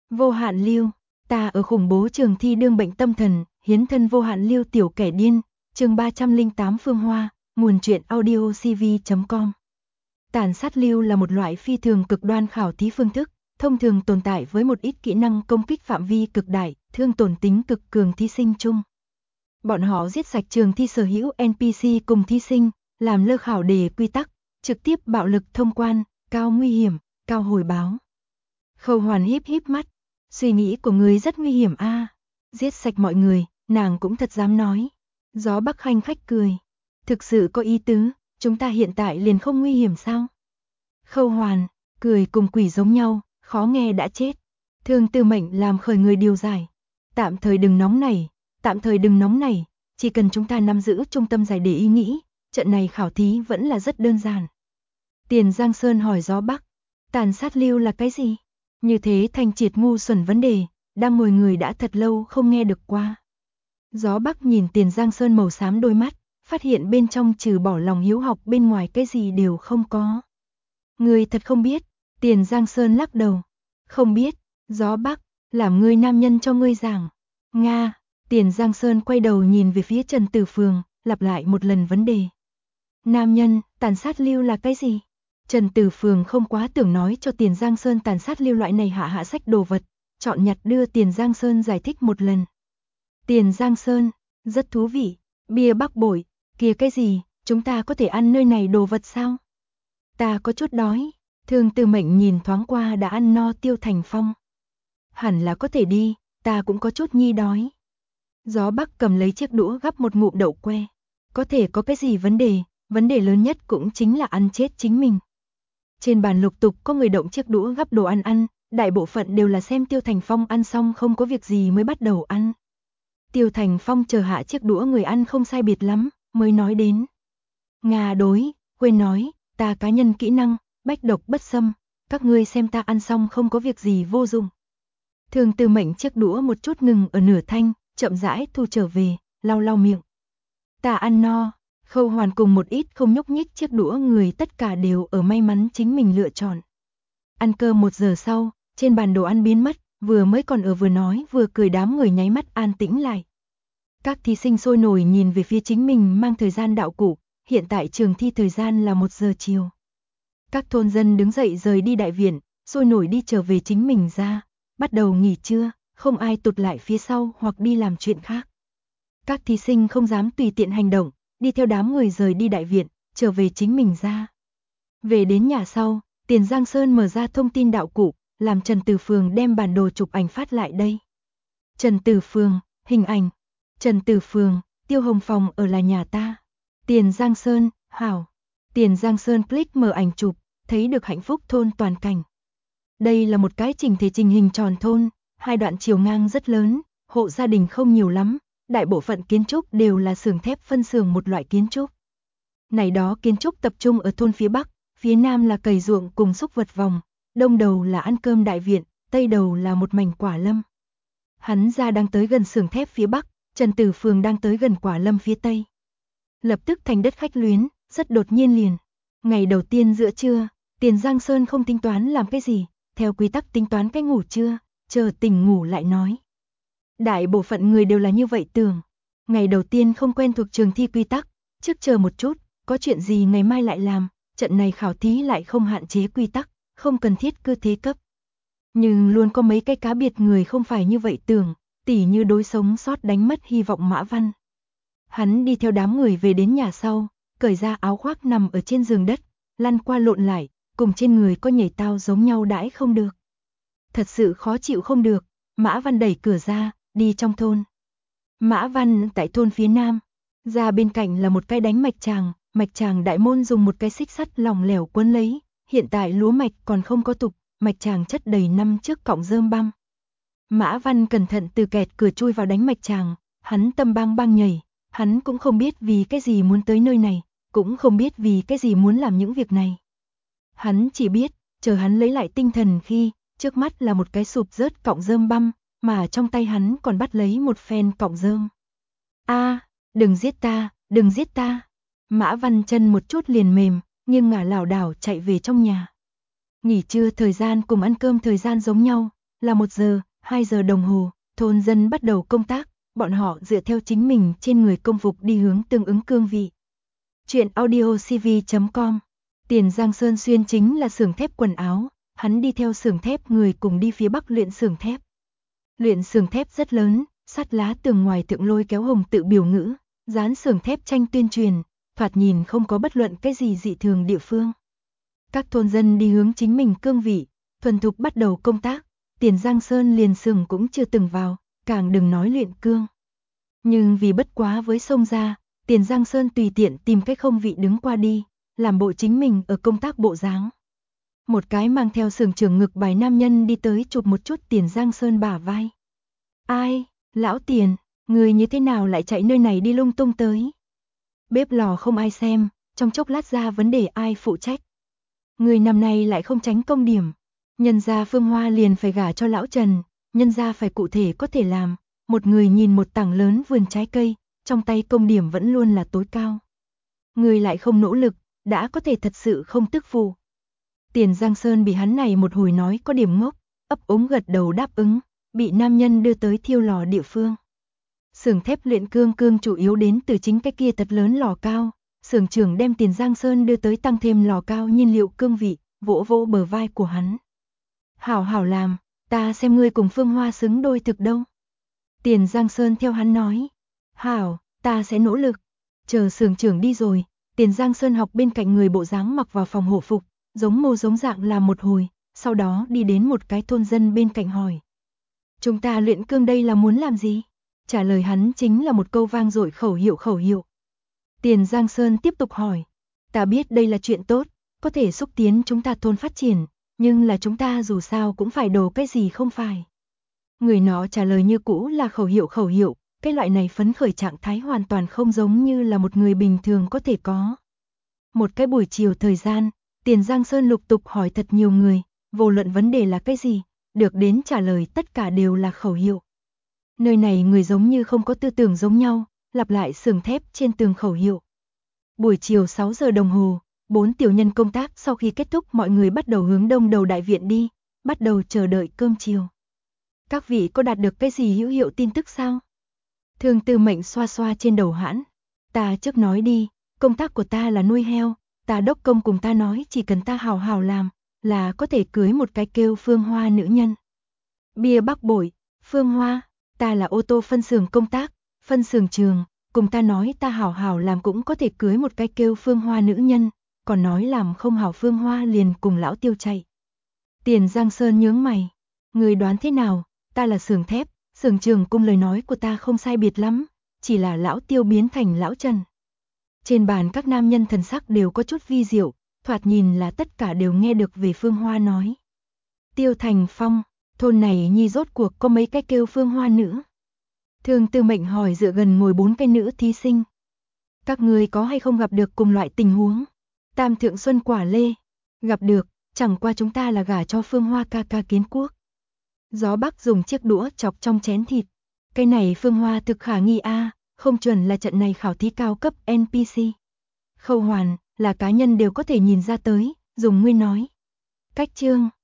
Vô hạn lưu, ta ở khủng bố trường thi đương bệnh tâm thần, hiến thân vô hạn lưu tiểu kẻ điên, chương 308 Phương Hoa, nguồn truyện audio cv.com. Tàn sát lưu là một loại phi thường cực đoan khảo thí phương thức, thông thường tồn tại với một ít kỹ năng công kích phạm vi cực đại, thương tổn tính cực cường thí sinh chung. Bọn họ giết sạch trường thi sở hữu NPC cùng thí sinh, làm lơ khảo đề quy tắc, trực tiếp bạo lực thông quan, cao nguy hiểm, cao hồi báo. Khâu Hoàn híp híp mắt, suy nghĩ của người rất nguy hiểm a. Giết sạch mọi người, nàng cũng thật dám nói. Gió Bắc khanh khách cười. Thực sự có ý tứ, chúng ta hiện tại liền không nguy hiểm sao? Khâu Hoàn, cười cùng quỷ giống nhau, khó nghe đã chết. Thương Tư Mệnh làm khởi người điều giải. Tạm thời đừng nóng nảy, chỉ cần chúng ta nắm giữ trung tâm giải để ý nghĩ, trận này khảo thí vẫn là rất đơn giản. Tiền Giang Sơn hỏi Gió Bắc, tàn sát lưu là cái gì? Như thế thanh triệt ngu xuẩn vấn đề, đang ngồi người đã thật lâu không nghe được qua. Gió Bắc nhìn Tiền Giang Sơn màu xám đôi mắt, phát hiện bên trong trừ bỏ lòng hiếu học bên ngoài cái gì đều không có. Người thật không biết, Tiền Giang Sơn lắc đầu. Không biết, Gió Bắc, làm ngươi nam nhân cho ngươi giảng. Nga, Tiền Giang Sơn quay đầu nhìn về phía Trần Tử Phường, lặp lại một lần vấn đề. Nam nhân, tàn sát lưu là cái gì? Trần Tử Phường không quá tưởng nói cho Tiền Giang Sơn tàn sát lưu loại này hạ sách đồ vật, chọn nhặt đưa Tiền Giang Sơn giải thích một lần. Tiền Giang Sơn, rất thú vị, bia bắc bội, kìa cái gì, chúng ta có thể ăn nơi này đồ vật sao? Ta có chút đói, Thương Tư Mệnh nhìn thoáng qua đã ăn no Tiêu Thành Phong. Hẳn là có thể đi, ta cũng có chút nhi đói. Gió Bắc cầm lấy chiếc đũa gắp một ngụm đậu que. Có thể có cái gì vấn đề lớn nhất cũng chính là ăn chết chính mình. Trên bàn lục tục có người động chiếc đũa gắp đồ ăn, đại bộ phận đều là xem Tiêu Thành Phong ăn xong không có việc gì mới bắt đầu ăn. Tiêu Thành Phong chờ hạ chiếc đũa người ăn không sai biệt lắm, mới nói đến. Ngà đối, quên nói, ta cá nhân kỹ năng, bách độc bất xâm, các ngươi xem ta ăn xong không có việc gì vô dụng. Thương Tư Mệnh chiếc đũa một chút ngừng ở nửa thanh, chậm rãi thu trở về, lau lau miệng. Ta ăn no. Khâu Hoàn cùng một ít không nhúc nhích chiếc đũa người tất cả đều ở may mắn chính mình lựa chọn. Ăn cơm 1 giờ sau, trên bàn đồ ăn biến mất, vừa mới còn ở vừa nói vừa cười đám người nháy mắt an tĩnh lại. Các thí sinh sôi nổi nhìn về phía chính mình mang thời gian đạo cụ, hiện tại trường thi thời gian là 1 giờ chiều. Các thôn dân đứng dậy rời đi đại viện, sôi nổi đi trở về chính mình ra, bắt đầu nghỉ trưa, không ai tụt lại phía sau hoặc đi làm chuyện khác. Các thí sinh không dám tùy tiện hành động, đi theo đám người rời đi đại viện, trở về chính mình ra. Về đến nhà sau, Tiền Giang Sơn mở ra thông tin đạo cụ, làm Trần Tử Phường đem bản đồ chụp ảnh phát lại đây. Trần Tử Phường, hình ảnh. Trần Tử Phường, Tiêu Hồng Phòng ở là nhà ta. Tiền Giang Sơn, hảo. Tiền Giang Sơn click mở ảnh chụp, thấy được hạnh phúc thôn toàn cảnh. Đây là một cái chỉnh thể trình hình tròn thôn, 2 đoạn chiều ngang rất lớn, hộ gia đình không nhiều lắm. Đại bộ phận kiến trúc đều là xưởng thép phân xưởng một loại kiến trúc. Này đó kiến trúc tập trung ở thôn phía Bắc, phía Nam là cày ruộng cùng súc vật vòng, đông đầu là ăn cơm đại viện, tây đầu là một mảnh quả lâm. Hắn ra đang tới gần xưởng thép phía Bắc, Trần Tử Phường đang tới gần quả lâm phía Tây. Lập tức thành đất khách luyến, rất đột nhiên liền. Ngày đầu tiên giữa trưa, Tiền Giang Sơn không tính toán làm cái gì, theo quy tắc tính toán cái ngủ trưa, chờ tỉnh ngủ lại nói. Đại bộ phận người đều là như vậy tưởng. Ngày đầu tiên không quen thuộc trường thi quy tắc, trước chờ một chút, có chuyện gì ngày mai lại làm, trận này khảo thí lại không hạn chế quy tắc, không cần thiết cơ thế cấp. Nhưng luôn có mấy cái cá biệt người không phải như vậy tưởng, tỉ như đối sống sót đánh mất hy vọng Mã Văn. Hắn đi theo đám người về đến nhà sau, cởi ra áo khoác nằm ở trên giường đất, lăn qua lộn lại, cùng trên người có nhảy tao giống nhau đãi không được. Thật sự khó chịu không được, Mã Văn đẩy cửa ra, đi trong thôn. Mã Văn tại thôn phía Nam, ra bên cạnh là một cái đánh mạch tràng đại môn dùng một cái xích sắt lỏng lẻo quấn lấy, hiện tại lúa mạch còn không có tục, mạch tràng chất đầy năm trước cọng rơm băm. Mã Văn cẩn thận từ kẹt cửa chui vào đánh mạch tràng, hắn tâm bang bang nhảy, hắn cũng không biết vì cái gì muốn tới nơi này, cũng không biết vì cái gì muốn làm những việc này. Hắn chỉ biết, chờ hắn lấy lại tinh thần khi, trước mắt là một cái sụp rớt cọng rơm băm, mà trong tay hắn còn bắt lấy một phen cọng rơm. Đừng giết ta. Mã Văn chân một chút liền mềm, nhưng ngả lảo đảo chạy về trong nhà. Nghỉ trưa thời gian cùng ăn cơm thời gian giống nhau, Là 1 giờ, 2 giờ đồng hồ, thôn dân bắt đầu công tác, bọn họ dựa theo chính mình trên người công phục đi hướng tương ứng cương vị. Chuyện audio cv.com. Tiền Giang Sơn Xuyên chính là xưởng thép quần áo, hắn đi theo xưởng thép người cùng đi phía Bắc luyện xưởng thép. Luyện xưởng thép rất lớn, sắt lá tường ngoài thượng lôi kéo hồng tự biểu ngữ, dán xưởng thép tranh tuyên truyền, thoạt nhìn không có bất luận cái gì dị thường địa phương. Các thôn dân đi hướng chính mình cương vị, thuần thục bắt đầu công tác, Tiền Giang Sơn liền xưởng cũng chưa từng vào, càng đừng nói luyện cương. Nhưng vì bất quá với sông ra, Tiền Giang Sơn tùy tiện tìm cái không vị đứng qua đi, làm bộ chính mình ở công tác bộ dáng. Một cái mang theo xưởng trưởng ngực bài nam nhân đi tới chụp một chút Tiền Giang Sơn bả vai. Ai, lão Tiền, người như thế nào lại chạy nơi này đi lung tung tới? Bếp lò không ai xem, trong chốc lát ra vấn đề ai phụ trách. Người năm nay lại không tránh công điểm. Nhân gia Phương Hoa liền phải gả cho lão Trần, nhân gia phải cụ thể có thể làm. Một người nhìn một tảng lớn vườn trái cây, trong tay công điểm vẫn luôn là tối cao. Người lại không nỗ lực, đã có thể thật sự không tức phụ. Tiền Giang Sơn bị hắn này một hồi nói có điểm ngốc, ấp úng gật đầu đáp ứng, bị nam nhân đưa tới thiêu lò địa phương. Xưởng thép luyện cương chủ yếu đến từ chính cái kia thật lớn lò cao, xưởng trưởng đem Tiền Giang Sơn đưa tới tăng thêm lò cao nhiên liệu cương vị, vỗ vỗ bờ vai của hắn. Hảo hảo làm, ta xem ngươi cùng Phương Hoa xứng đôi thực đâu. Tiền Giang Sơn theo hắn nói, hảo, ta sẽ nỗ lực. Chờ xưởng trưởng đi rồi, Tiền Giang Sơn học bên cạnh người bộ dáng mặc vào phòng hộ phục, giống mô giống dạng làm một hồi, sau đó đi đến một cái thôn dân bên cạnh hỏi. Chúng ta luyện cương đây là muốn làm gì? Trả lời hắn chính là một câu vang dội khẩu hiệu. Tiền Giang Sơn tiếp tục hỏi, ta biết đây là chuyện tốt, có thể xúc tiến chúng ta thôn phát triển, nhưng là chúng ta dù sao cũng phải đồ cái gì không phải. Người nó trả lời như cũ là khẩu hiệu, cái loại này phấn khởi trạng thái hoàn toàn không giống như là một người bình thường có thể có. Một cái buổi chiều thời gian, Tiền Giang Sơn lục tục hỏi thật nhiều người, vô luận vấn đề là cái gì, được đến trả lời tất cả đều là khẩu hiệu. Nơi này người giống như không có tư tưởng giống nhau, lặp lại xưởng thép trên tường khẩu hiệu. Buổi chiều 6 giờ đồng hồ, 4 tiểu nhân công tác sau khi kết thúc mọi người bắt đầu hướng đông đầu đại viện đi, bắt đầu chờ đợi cơm chiều. Các vị có đạt được cái gì hữu hiệu tin tức sao? Thường Tư Mệnh xoa xoa trên đầu hãn. Ta trước nói đi, công tác của ta là nuôi heo, ta đốc công cùng ta nói chỉ cần ta hào hào làm, là có thể cưới một cái kêu Phương Hoa nữ nhân. Bia Bắc bội, Phương Hoa, ta là ô tô phân xưởng công tác, phân xưởng trường, cùng ta nói ta hào hào làm cũng có thể cưới một cái kêu Phương Hoa nữ nhân, còn nói làm không hảo Phương Hoa liền cùng lão Tiêu chạy. Tiền Giang Sơn nhướng mày, người đoán thế nào, ta là xưởng thép, xưởng trường cung lời nói của ta không sai biệt lắm, chỉ là lão Tiêu biến thành lão Trần. Trên bàn các nam nhân thần sắc đều có chút vi diệu, thoạt nhìn là tất cả đều nghe được về Phương Hoa nói. Tiêu Thành Phong, thôn này nhi rốt cuộc có mấy cái kêu Phương Hoa nữ? Thường Tư Mệnh hỏi dựa gần ngồi 4 cái nữ thí sinh. Các người có hay không gặp được cùng loại tình huống? Tam Thượng Xuân Quả Lê, gặp được, chẳng qua chúng ta là gả cho Phương Hoa ca ca Kiến Quốc. Gió Bắc dùng chiếc đũa chọc trong chén thịt. Cái này Phương Hoa thực khả nghi a, không chuẩn là trận này khảo thí cao cấp NPC. Khâu Hoàn, là cá nhân đều có thể nhìn ra tới, dùng nguyên nói. Cách chương